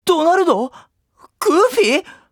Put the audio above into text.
ドナルド？グーフィー？